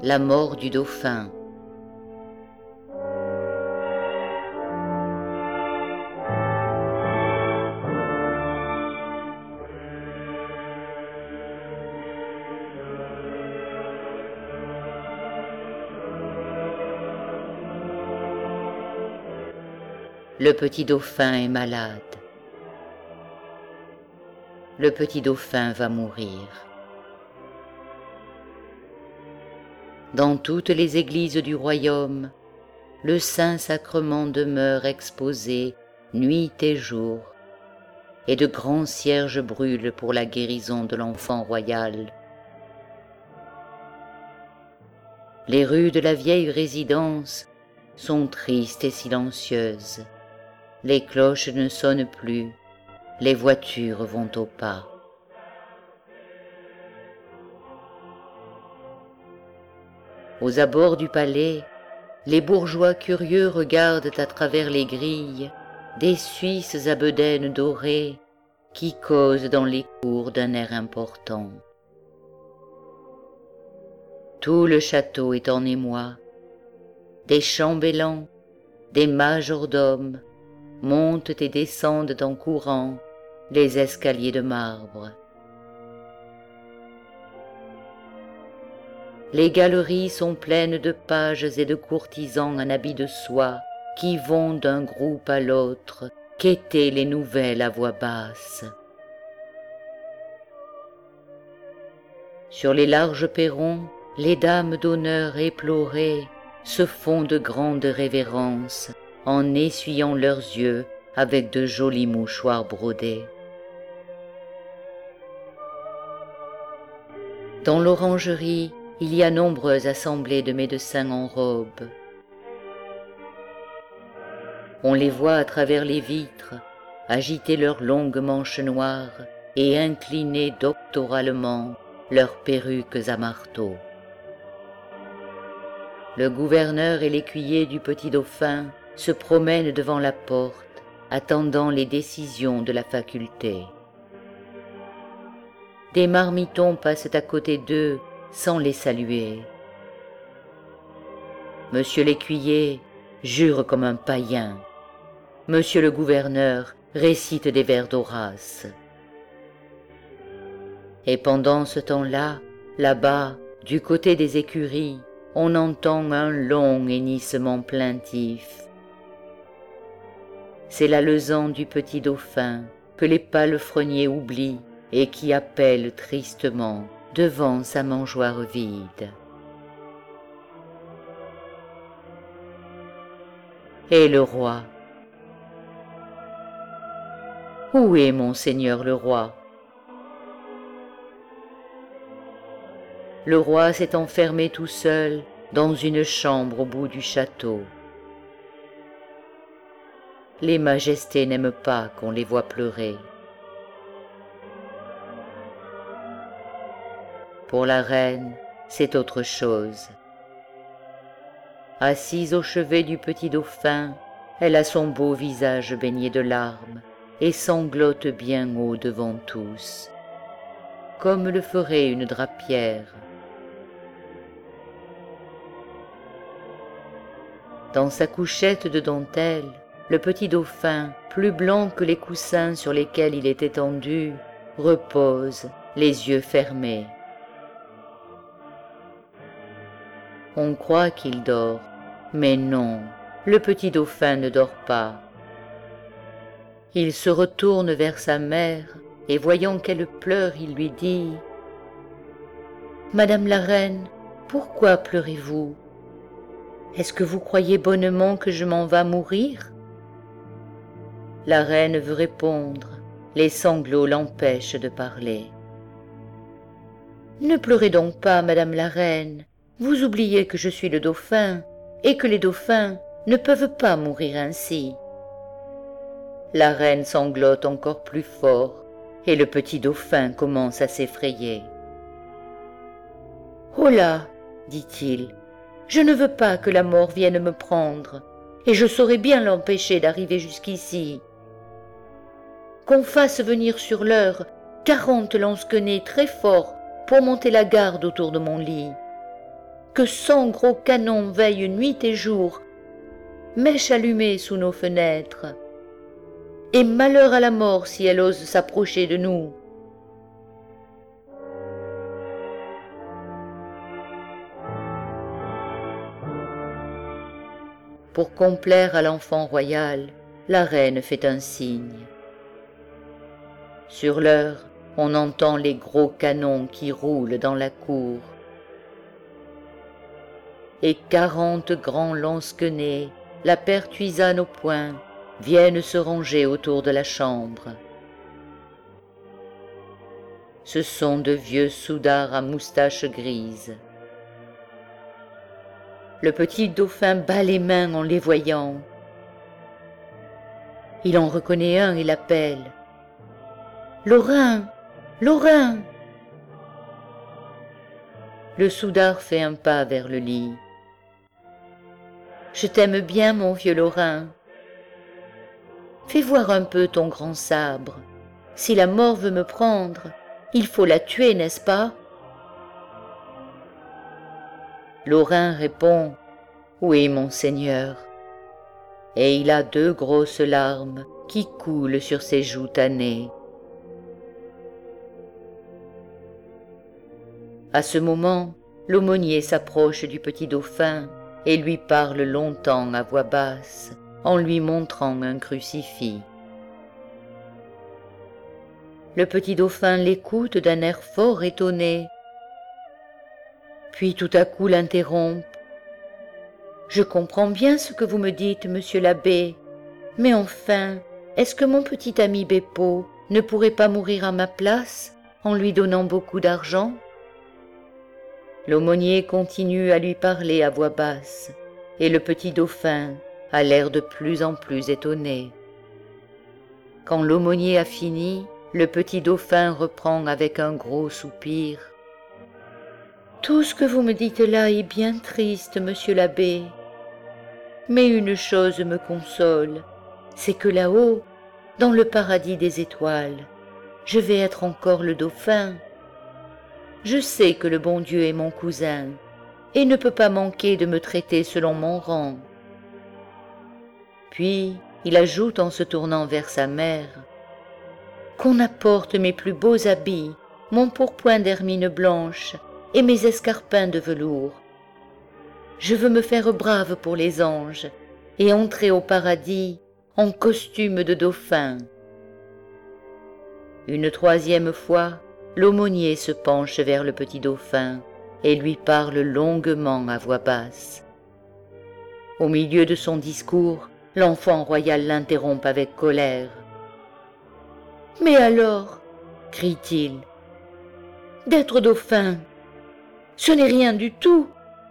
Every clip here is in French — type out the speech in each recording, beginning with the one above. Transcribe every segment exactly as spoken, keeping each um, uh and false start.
La mort du dauphin. Le petit dauphin est malade. Le petit dauphin va mourir. Dans toutes les églises du royaume, le Saint-Sacrement demeure exposé nuit et jour, et de grands cierges brûlent pour la guérison de l'enfant royal. Les rues de la vieille résidence sont tristes et silencieuses. Les cloches ne sonnent plus, les voitures vont au pas. Aux abords du palais, les bourgeois curieux regardent à travers les grilles des Suisses à bedaines dorées qui causent dans les cours d'un air important. Tout le château est en émoi. Des chambellans, des majordomes montent et descendent en courant les escaliers de marbre. Les galeries sont pleines de pages et de courtisans en habits de soie qui vont d'un groupe à l'autre quêter les nouvelles à voix basse. Sur les larges perrons, les dames d'honneur éplorées se font de grandes révérences en essuyant leurs yeux avec de jolis mouchoirs brodés. Dans l'orangerie, il y a nombreuses assemblées de médecins en robe. On les voit à travers les vitres, agiter leurs longues manches noires et incliner doctoralement leurs perruques à marteau. Le gouverneur et l'écuyer du petit dauphin se promènent devant la porte, attendant les décisions de la faculté. Des marmitons passent à côté d'eux sans les saluer. Monsieur l'écuyer jure comme un païen. Monsieur le gouverneur récite des vers d'Horace. Et pendant ce temps-là, là-bas, du côté des écuries, on entend un long hennissement plaintif. C'est l'alezan du petit dauphin que les palefreniers oublient et qui appelle tristement devant sa mangeoire vide. Et le roi? Où est monseigneur le roi? Le roi s'est enfermé tout seul dans une chambre au bout du château. Les majestés n'aiment pas qu'on les voie pleurer. Pour la reine, c'est autre chose. Assise au chevet du petit dauphin, elle a son beau visage baigné de larmes et sanglote bien haut devant tous, comme le ferait une drapière. Dans sa couchette de dentelle, le petit dauphin, plus blanc que les coussins sur lesquels il est étendu, repose, les yeux fermés. On croit qu'il dort, mais non, le petit dauphin ne dort pas. Il se retourne vers sa mère, et voyant qu'elle pleure, il lui dit « Madame la reine, pourquoi pleurez-vous? Est-ce que vous croyez bonnement que je m'en vas mourir ?» La reine veut répondre, les sanglots l'empêchent de parler. « Ne pleurez donc pas, madame la reine. Vous oubliez que je suis le dauphin, et que les dauphins ne peuvent pas mourir ainsi. » La reine sanglote encore plus fort, et le petit dauphin commence à s'effrayer. « Oh là, dit-il, je ne veux pas que la mort vienne me prendre, et je saurai bien l'empêcher d'arriver jusqu'ici. Qu'on fasse venir sur l'heure quarante lansquenets très forts pour monter la garde autour de mon lit. que cent gros canons veillent nuit et jour, mèche allumée sous nos fenêtres, et malheur à la mort si elle ose s'approcher de nous. Pour complaire à l'enfant royal, la reine fait un signe. Sur l'heure, on entend les gros canons qui roulent dans la cour, et quarante grands lansquenets, la pertuisane au poing, viennent se ranger autour de la chambre. Ce sont de vieux soudards à moustaches grises. Le petit dauphin bat les mains en les voyant. Il en reconnaît un et l'appelle. « Lorrain, Lorrain !» Le soudard fait un pas vers le lit. « Je t'aime bien, mon vieux Lorrain. Fais voir un peu ton grand sabre. Si la mort veut me prendre, il faut la tuer, n'est-ce pas ?» Lorrain répond « Oui, monseigneur », et il a deux grosses larmes qui coulent sur ses joues tannées. À ce moment, l'aumônier s'approche du petit dauphin et lui parle longtemps à voix basse, en lui montrant un crucifix. Le petit dauphin l'écoute d'un air fort étonné, puis tout à coup l'interrompt. « Je comprends bien ce que vous me dites, monsieur l'abbé, mais enfin, est-ce que mon petit ami Beppo ne pourrait pas mourir à ma place en lui donnant beaucoup d'argent ?» L'aumônier continue à lui parler à voix basse, et le petit dauphin a l'air de plus en plus étonné. Quand l'aumônier a fini, le petit dauphin reprend avec un gros soupir. « Tout ce que vous me dites là est bien triste, monsieur l'abbé. Mais une chose me console, c'est que là-haut, dans le paradis des étoiles, je vais être encore le dauphin. Je sais que le bon Dieu est mon cousin et ne peut pas manquer de me traiter selon mon rang. » Puis il ajoute en se tournant vers sa mère, « Qu'on apporte mes plus beaux habits, mon pourpoint d'hermine blanche et mes escarpins de velours. Je veux me faire brave pour les anges et entrer au paradis en costume de dauphin. » Une troisième fois, l'aumônier se penche vers le petit dauphin et lui parle longuement à voix basse. Au milieu de son discours, l'enfant royal l'interrompt avec colère. « Mais alors, crie-t-il, d'être dauphin, ce n'est rien du tout. »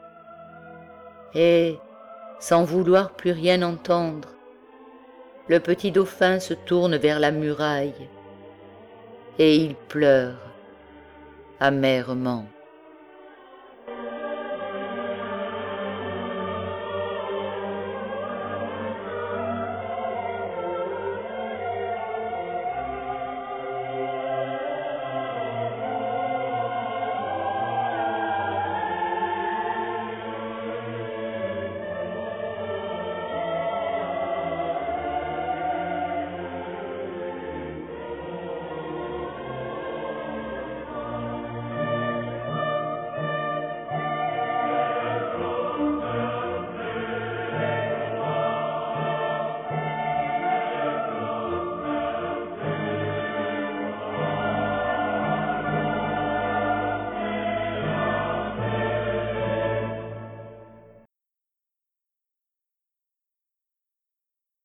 Et, sans vouloir plus rien entendre, le petit dauphin se tourne vers la muraille et il pleure amèrement.